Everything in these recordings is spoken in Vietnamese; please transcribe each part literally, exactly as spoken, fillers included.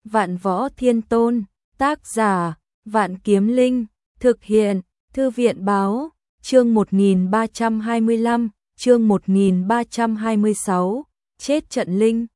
Vạn Võ Thiên Tôn, tác giả, Vạn Kiếm Linh, thực hiện, Thư viện báo, chương một nghìn ba trăm hai mươi lăm, chương một nghìn ba trăm hai mươi sáu, chết trận linh.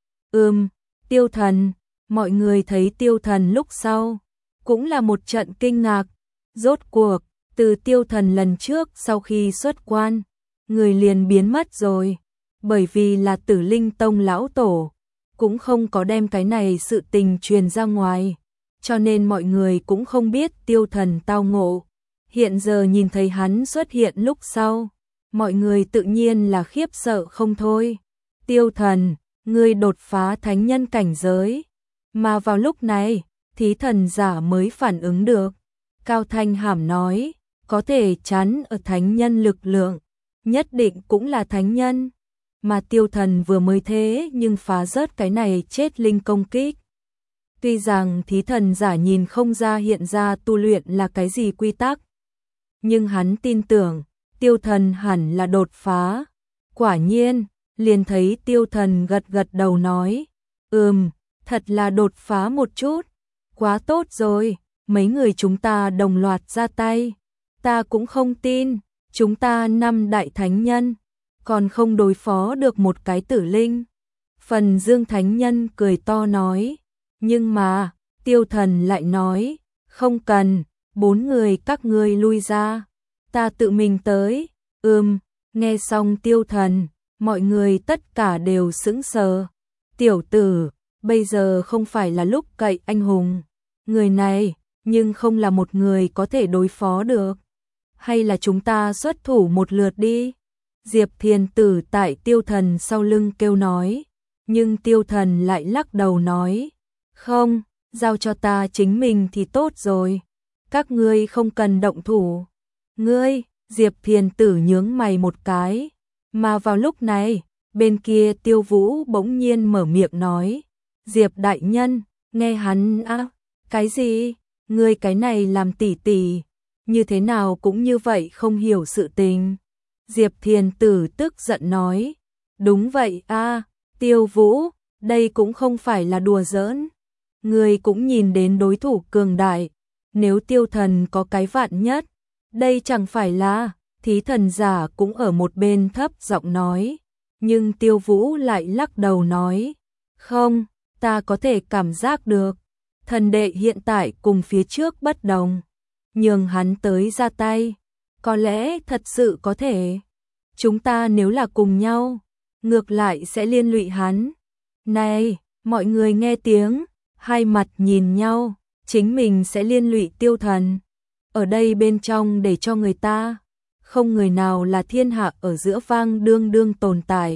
Ừm, Tiêu Thần, mọi người thấy Tiêu Thần lúc sau, cũng là một trận kinh ngạc, rốt cuộc, từ Tiêu Thần lần trước sau khi xuất quan, người liền biến mất rồi, bởi vì là Tử Linh Tông lão tổ, cũng không có đem cái này sự tình truyền ra ngoài, cho nên mọi người cũng không biết Tiêu Thần tao ngộ. Hiện giờ nhìn thấy hắn xuất hiện lúc sau, mọi người tự nhiên là khiếp sợ không thôi. Tiêu Thần, ngươi đột phá thánh nhân cảnh giới, mà vào lúc này, thí thần giả mới phản ứng được. Cao Thanh Hàm nói, có thể chắn ở thánh nhân lực lượng, nhất định cũng là thánh nhân. Mà Tiêu Thần vừa mới thế nhưng phá rớt cái này chết linh công kích. Tuy rằng thí thần giả nhìn không ra hiện ra tu luyện là cái gì quy tắc, nhưng hắn tin tưởng, Tiêu Thần hẳn là đột phá. Quả nhiên, liền thấy Tiêu Thần gật gật đầu nói, ừm, thật là đột phá một chút, quá tốt rồi, mấy người chúng ta đồng loạt ra tay, ta cũng không tin, chúng ta năm đại thánh nhân, còn không đối phó được một cái tử linh. Phần Dương Thánh Nhân cười to nói, nhưng mà, Tiêu Thần lại nói, không cần, bốn người các ngươi lui ra, ta tự mình tới. Ừm, nghe xong Tiêu Thần, mọi người tất cả đều sững sờ. Tiểu tử, bây giờ không phải là lúc cậy anh hùng. Người này, nhưng không là một người có thể đối phó được. Hay là chúng ta xuất thủ một lượt đi? Diệp Thiền Tử tại Tiêu Thần sau lưng kêu nói. Nhưng Tiêu Thần lại lắc đầu nói, không, giao cho ta chính mình thì tốt rồi. Các ngươi không cần động thủ. Ngươi, Diệp Thiền Tử nhướng mày một cái. Mà vào lúc này, bên kia Tiêu Vũ bỗng nhiên mở miệng nói, Diệp đại nhân, nghe hắn á, cái gì? Ngươi cái này làm tỉ tỉ, như thế nào cũng như vậy không hiểu sự tình. Diệp Thiền Tử tức giận nói, đúng vậy a, Tiêu Vũ, đây cũng không phải là đùa giỡn. Ngươi cũng nhìn đến đối thủ cường đại, nếu Tiêu Thần có cái vạn nhất, đây chẳng phải là, thí thần giả cũng ở một bên thấp giọng nói, nhưng Tiêu Vũ lại lắc đầu nói, không, ta có thể cảm giác được, thần đệ hiện tại cùng phía trước bất đồng, nhường hắn tới ra tay, có lẽ thật sự có thể, chúng ta nếu là cùng nhau, ngược lại sẽ liên lụy hắn. Này, mọi người nghe tiếng, hai mặt nhìn nhau, chính mình sẽ liên lụy Tiêu Thần. Ở đây bên trong để cho người ta, không người nào là thiên hạ ở giữa vang đương đương tồn tại.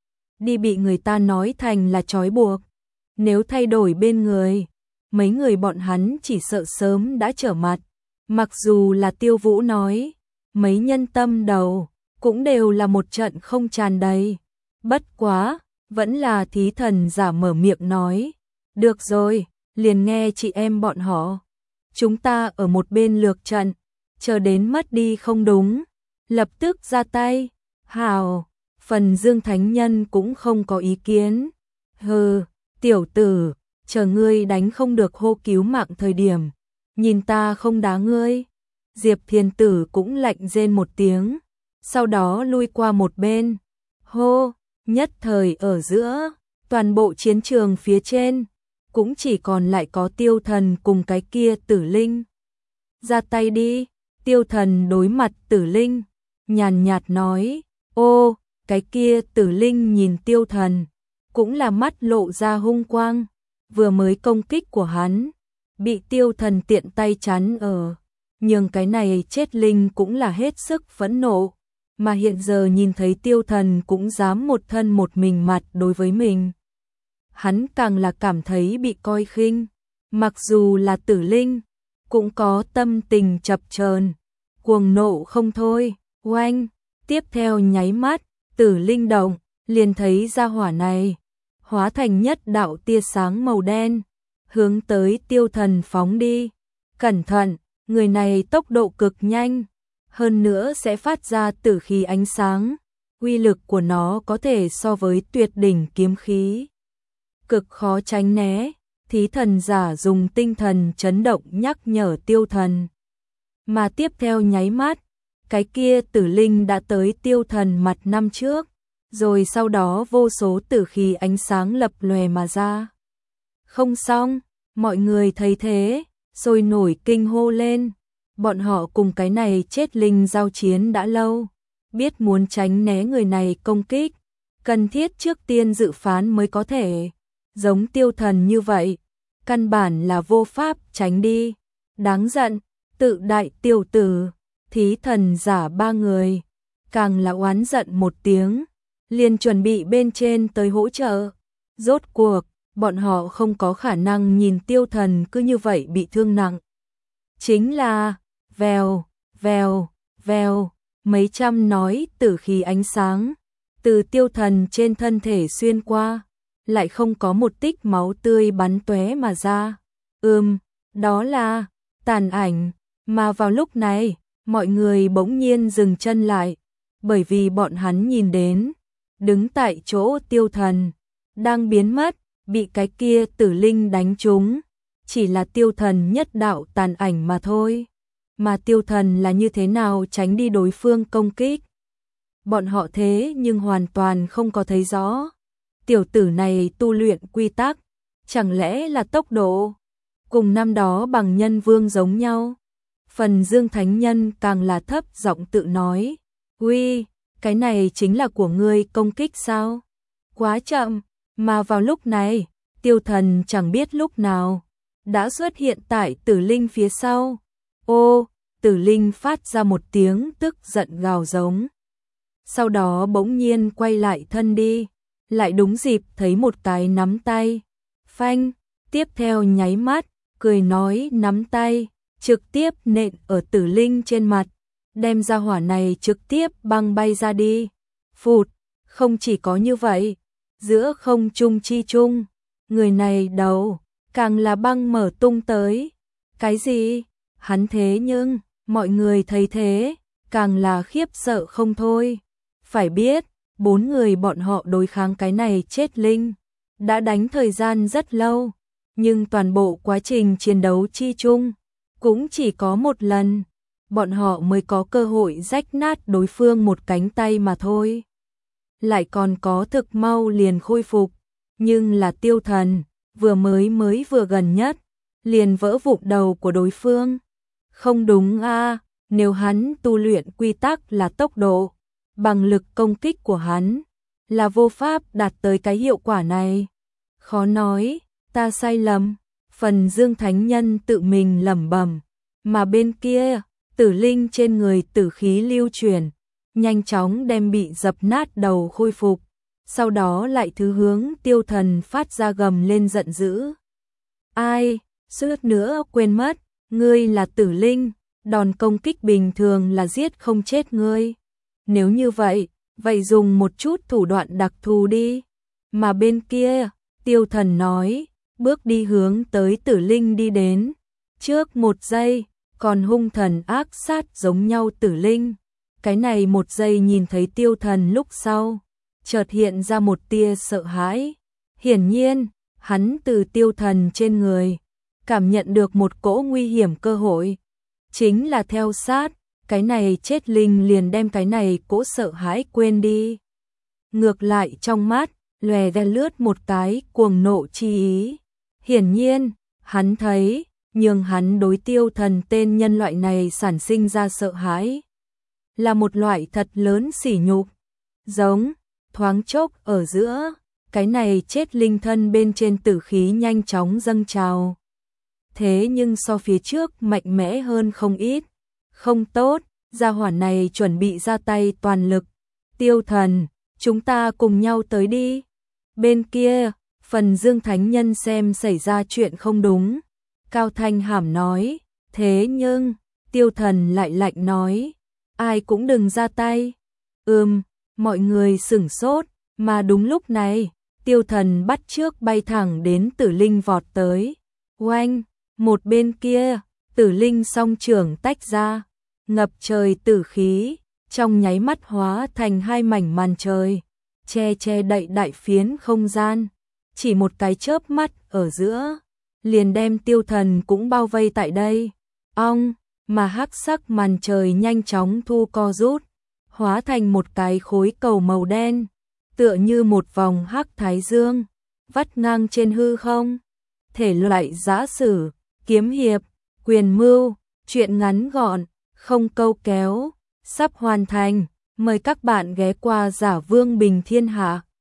Đi bị người ta nói thành là trói buộc. Nếu thay đổi bên người, mấy người bọn hắn chỉ sợ sớm đã trở mặt. Mặc dù là Tiêu Vũ nói, mấy nhân tâm đầu, cũng đều là một trận không tràn đầy. Bất quá, vẫn là thí thần giả mở miệng nói. Được rồi, liền nghe chị em bọn họ. Chúng ta ở một bên lược trận, chờ đến mất đi không đúng, lập tức ra tay. Hào, Phần Dương Thánh Nhân cũng không có ý kiến. Hừ, tiểu tử, chờ ngươi đánh không được hô cứu mạng thời điểm, nhìn ta không đá ngươi. Diệp Thiền Tử cũng lạnh rên một tiếng, sau đó lui qua một bên. Hô, nhất thời ở giữa, toàn bộ chiến trường phía trên, cũng chỉ còn lại có Tiêu Thần cùng cái kia tử linh. Ra tay đi, Tiêu Thần đối mặt tử linh, nhàn nhạt nói, ô, cái kia tử linh nhìn Tiêu Thần, cũng là mắt lộ ra hung quang, vừa mới công kích của hắn, bị Tiêu Thần tiện tay chắn ở, nhưng cái này chết linh cũng là hết sức phẫn nộ, mà hiện giờ nhìn thấy Tiêu Thần cũng dám một thân một mình mặt đối với mình. Hắn càng là cảm thấy bị coi khinh, mặc dù là tử linh, cũng có tâm tình chập chờn, cuồng nộ không thôi. Oanh, tiếp theo nháy mắt, tử linh động, liền thấy ra hỏa này, hóa thành nhất đạo tia sáng màu đen, hướng tới Tiêu Thần phóng đi. Cẩn thận, người này tốc độ cực nhanh, hơn nữa sẽ phát ra tử khí ánh sáng, uy lực của nó có thể so với tuyệt đỉnh kiếm khí. Cực khó tránh né, Thí thần giả dùng tinh thần chấn động nhắc nhở Tiêu Thần. Mà tiếp theo nháy mắt, cái kia tử linh đã tới Tiêu Thần mặt năm trước, rồi sau đó vô số tử khí ánh sáng lập lòe mà ra. Không xong, mọi người thấy thế, sôi nổi kinh hô lên. Bọn họ cùng cái này chết linh giao chiến đã lâu, biết muốn tránh né người này công kích, cần thiết trước tiên dự phán mới có thể. Giống Tiêu Thần như vậy, căn bản là vô pháp tránh đi. Đáng giận, tự đại tiểu tử. Thí thần giả ba người, càng là oán giận một tiếng, liền chuẩn bị bên trên tới hỗ trợ. Rốt cuộc, bọn họ không có khả năng nhìn Tiêu Thần cứ như vậy bị thương nặng. Chính là, vèo, vèo, vèo, mấy trăm nói tử khí ánh sáng, từ Tiêu Thần trên thân thể xuyên qua, lại không có một tích máu tươi bắn tóe mà ra. Ừm, đó là tàn ảnh, mà vào lúc này, mọi người bỗng nhiên dừng chân lại, bởi vì bọn hắn nhìn đến, đứng tại chỗ Tiêu Thần, đang biến mất, bị cái kia tử linh đánh trúng, chỉ là Tiêu Thần nhất đạo tàn ảnh mà thôi. Mà Tiêu Thần là như thế nào tránh đi đối phương công kích? Bọn họ thế nhưng hoàn toàn không có thấy rõ. Tiểu tử này tu luyện quy tắc, chẳng lẽ là tốc độ? Cùng năm đó bằng nhân vương giống nhau. Phần Dương Thánh Nhân càng là thấp giọng tự nói, uy, cái này chính là của ngươi công kích sao? Quá chậm, mà vào lúc này, Tiêu Thần chẳng biết lúc nào, đã xuất hiện tại tử linh phía sau. Ô, tử linh phát ra một tiếng tức giận gào giống. Sau đó bỗng nhiên quay lại thân đi, lại đúng dịp thấy một cái nắm tay. Phanh, tiếp theo nháy mắt, cười nói nắm tay, trực tiếp nện ở tử linh trên mặt, đem ra hỏa này trực tiếp băng bay ra đi. Phụt, không chỉ có như vậy, giữa không trung chi trung, người này đầu, càng là băng mở tung tới. Cái gì? Hắn thế nhưng, mọi người thấy thế, càng là khiếp sợ không thôi. Phải biết, bốn người bọn họ đối kháng cái này chết linh, đã đánh thời gian rất lâu, nhưng toàn bộ quá trình chiến đấu chi chung, cũng chỉ có một lần, bọn họ mới có cơ hội rách nát đối phương một cánh tay mà thôi. Lại còn có thực mau liền khôi phục, nhưng là Tiêu Thần, vừa mới mới vừa gần nhất, liền vỡ vụn đầu của đối phương. Không đúng a, à, nếu hắn tu luyện quy tắc là tốc độ, bằng lực công kích của hắn, là vô pháp đạt tới cái hiệu quả này. Khó nói, ta sai lầm. Phần Dương Thánh Nhân tự mình lẩm bẩm, mà bên kia, tử linh trên người tử khí lưu chuyển, nhanh chóng đem bị dập nát đầu khôi phục, sau đó lại thứ hướng Tiêu Thần phát ra gầm lên giận dữ. Ai, suýt nữa quên mất, ngươi là tử linh, đòn công kích bình thường là giết không chết ngươi. Nếu như vậy, vậy dùng một chút thủ đoạn đặc thù đi. Mà bên kia, Tiêu Thần nói, bước đi hướng tới tử linh đi đến. Trước một giây, còn hung thần ác sát giống nhau tử linh. Cái này một giây nhìn thấy Tiêu Thần lúc sau, chợt hiện ra một tia sợ hãi. Hiển nhiên, hắn từ Tiêu Thần trên người, cảm nhận được một cỗ nguy hiểm cơ hội. Chính là theo sát, cái này chết linh liền đem cái này cỗ sợ hãi quên đi. Ngược lại trong mắt, lòe ra lướt một cái cuồng nộ chi ý. Hiển nhiên, hắn thấy, nhưng hắn đối Tiêu Thần tên nhân loại này sản sinh ra sợ hãi. Là một loại thật lớn sỉ nhục. Giống, thoáng chốc ở giữa, cái này chết linh thân bên trên tử khí nhanh chóng dâng trào. Thế nhưng so phía trước mạnh mẽ hơn không ít. Không tốt, gia hỏa này chuẩn bị ra tay toàn lực. Tiêu Thần, chúng ta cùng nhau tới đi. Bên kia, Phần Dương Thánh Nhân xem xảy ra chuyện không đúng. Cao thanh hàm nói, thế nhưng, Tiêu Thần lại lạnh nói, ai cũng đừng ra tay. Ừm, mọi người sửng sốt, mà đúng lúc này, Tiêu Thần bắt trước bay thẳng đến tử linh vọt tới. Oanh, một bên kia, tử linh song trưởng tách ra, ngập trời tử khí, trong nháy mắt hóa thành hai mảnh màn trời, che che đậy đại phiến không gian. Chỉ một cái chớp mắt ở giữa, liền đem tiêu thần cũng bao vây tại đây. Ong, mà hắc sắc màn trời nhanh chóng thu co rút, hóa thành một cái khối cầu màu đen, tựa như một vòng hắc thái dương, vắt ngang trên hư không. Thể loại giã sử, kiếm hiệp, quyền mưu, truyện ngắn gọn, không câu kéo, sắp hoàn thành. Mời các bạn ghé qua Giả Vương Bình Thiên Hạ.